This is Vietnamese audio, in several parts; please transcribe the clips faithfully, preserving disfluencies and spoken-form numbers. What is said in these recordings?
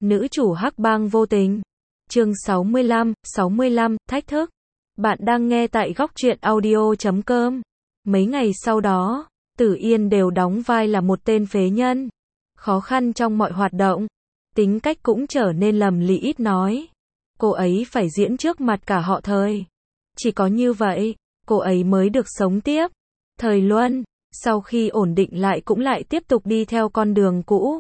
Nữ chủ hắc bang vô tình. Chương sáu mươi lăm, sáu mươi lăm, thách thức. Bạn đang nghe tại góc truyện audio chấm com. Mấy ngày sau đó, Tử Yên đều đóng vai là một tên phế nhân. Khó khăn trong mọi hoạt động. Tính cách cũng trở nên lầm lĩ ít nói. Cô ấy phải diễn trước mặt cả họ Thời. Chỉ có như vậy, cô ấy mới được sống tiếp. Thời Luân, sau khi ổn định lại cũng lại tiếp tục đi theo con đường cũ.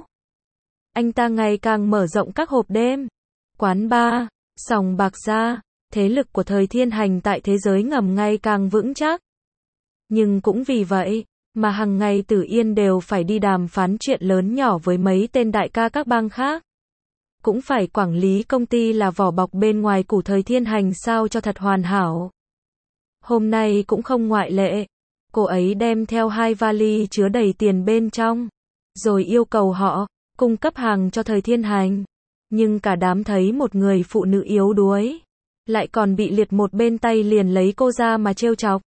Anh ta ngày càng mở rộng các hộp đêm, quán bar, sòng bạc ra, thế lực của Thời Thiên Hành tại thế giới ngầm ngày càng vững chắc. Nhưng cũng vì vậy, mà hàng ngày Tử Yên đều phải đi đàm phán chuyện lớn nhỏ với mấy tên đại ca các bang khác. Cũng phải quản lý công ty là vỏ bọc bên ngoài của Thời Thiên Hành sao cho thật hoàn hảo. Hôm nay cũng không ngoại lệ. Cô ấy đem theo hai vali chứa đầy tiền bên trong, rồi yêu cầu họ cung cấp hàng cho Thời Thiên Hành. Nhưng cả đám thấy một người phụ nữ yếu đuối, lại còn bị liệt một bên tay liền lấy cô ra mà trêu chọc.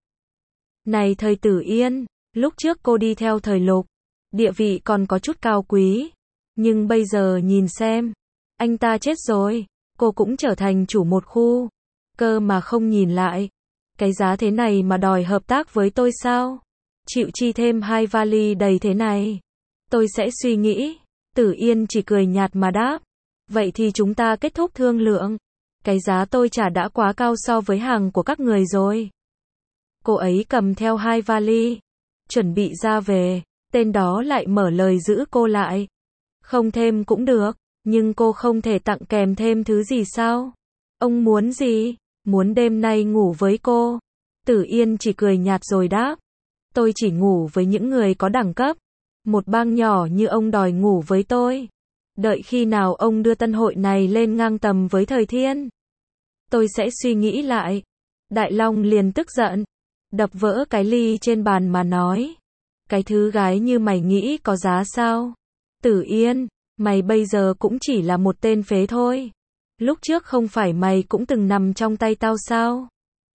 Này Thời Tử Yên, lúc trước cô đi theo Thời Lục, địa vị còn có chút cao quý. Nhưng bây giờ nhìn xem, anh ta chết rồi, cô cũng trở thành chủ một khu. Cơ mà không nhìn lại. Cái giá thế này mà đòi hợp tác với tôi sao? Chịu chi thêm hai vali đầy thế này. Tôi sẽ suy nghĩ. Tử Yên chỉ cười nhạt mà đáp. Vậy thì chúng ta kết thúc thương lượng. Cái giá tôi trả đã quá cao so với hàng của các người rồi. Cô ấy cầm theo hai vali, chuẩn bị ra về. Tên đó lại mở lời giữ cô lại. Không thêm cũng được, nhưng cô không thể tặng kèm thêm thứ gì sao? Ông muốn gì? Muốn đêm nay ngủ với cô. Tử Yên chỉ cười nhạt rồi đáp. Tôi chỉ ngủ với những người có đẳng cấp. Một bang nhỏ như ông đòi ngủ với tôi. Đợi khi nào ông đưa tân hội này lên ngang tầm với Thời Thiên, tôi sẽ suy nghĩ lại. Đại Long liền tức giận, đập vỡ cái ly trên bàn mà nói. Cái thứ gái như mày nghĩ có giá sao? Tử Yên, mày bây giờ cũng chỉ là một tên phế thôi. Lúc trước không phải mày cũng từng nằm trong tay tao sao?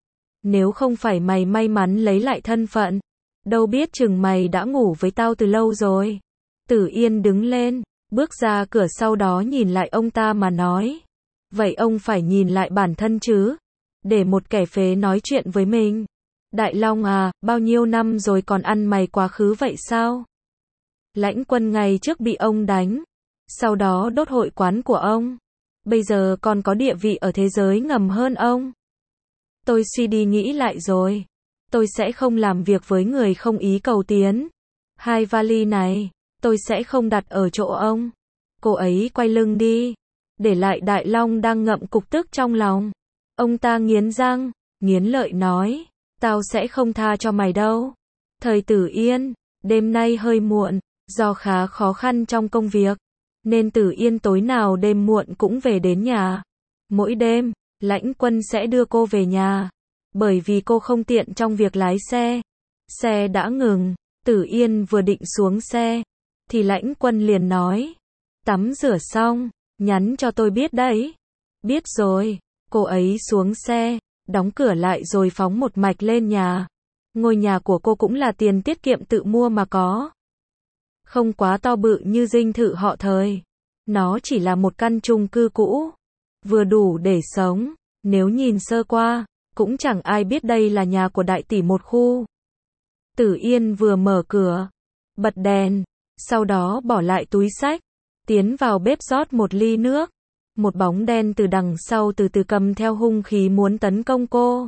Nếu không phải mày may mắn lấy lại thân phận, đâu biết chừng mày đã ngủ với tao từ lâu rồi. Tử Yên đứng lên, bước ra cửa sau đó nhìn lại ông ta mà nói. Vậy ông phải nhìn lại bản thân chứ. Để một kẻ phế nói chuyện với mình. Đại Long à, bao nhiêu năm rồi còn ăn mày quá khứ vậy sao? Lãnh Quân ngày trước bị ông đánh, sau đó đốt hội quán của ông. Bây giờ còn có địa vị ở thế giới ngầm hơn ông. Tôi suy đi nghĩ lại rồi. Tôi sẽ không làm việc với người không ý cầu tiến. Hai vali này, tôi sẽ không đặt ở chỗ ông. Cô ấy quay lưng đi, để lại Đại Long đang ngậm cục tức trong lòng. Ông ta nghiến răng, nghiến lợi nói. Tao sẽ không tha cho mày đâu. Thời Tử Yên, đêm nay hơi muộn, do khá khó khăn trong công việc, nên Tử Yên tối nào đêm muộn cũng về đến nhà. Mỗi đêm, Lãnh Quân sẽ đưa cô về nhà, bởi vì cô không tiện trong việc lái xe. Xe đã ngừng, Tử Yên vừa định xuống xe, thì Lãnh Quân liền nói. Tắm rửa xong, nhắn cho tôi biết đấy. Biết rồi, cô ấy xuống xe, đóng cửa lại rồi phóng một mạch lên nhà. Ngôi nhà của cô cũng là tiền tiết kiệm tự mua mà có. Không quá to bự như dinh thự họ Thời. Nó chỉ là một căn chung cư cũ, vừa đủ để sống. Nếu nhìn sơ qua, cũng chẳng ai biết đây là nhà của đại tỷ một khu. Tử Yên vừa mở cửa, bật đèn, sau đó bỏ lại túi xách, tiến vào bếp rót một ly nước. Một bóng đen từ đằng sau từ từ cầm theo hung khí muốn tấn công cô.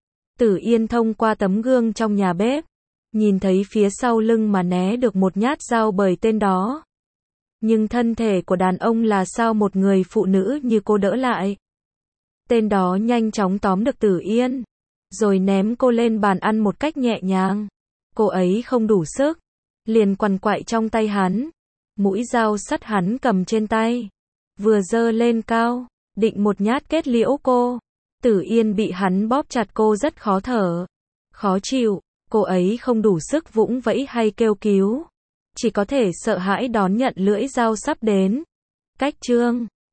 Tử Yên thông qua tấm gương trong nhà bếp, nhìn thấy phía sau lưng mà né được một nhát dao bởi tên đó. Nhưng thân thể của đàn ông là sao một người phụ nữ như cô đỡ lại. Tên đó nhanh chóng tóm được Tử Yên, rồi ném cô lên bàn ăn một cách nhẹ nhàng. Cô ấy không đủ sức, liền quằn quại trong tay hắn. Mũi dao sắt hắn cầm trên tay, vừa giơ lên cao, định một nhát kết liễu cô. Tử Yên bị hắn bóp chặt cô rất khó thở, khó chịu. Cô ấy không đủ sức vũng vẫy hay kêu cứu, chỉ có thể sợ hãi đón nhận lưỡi dao sắp đến. Cách chương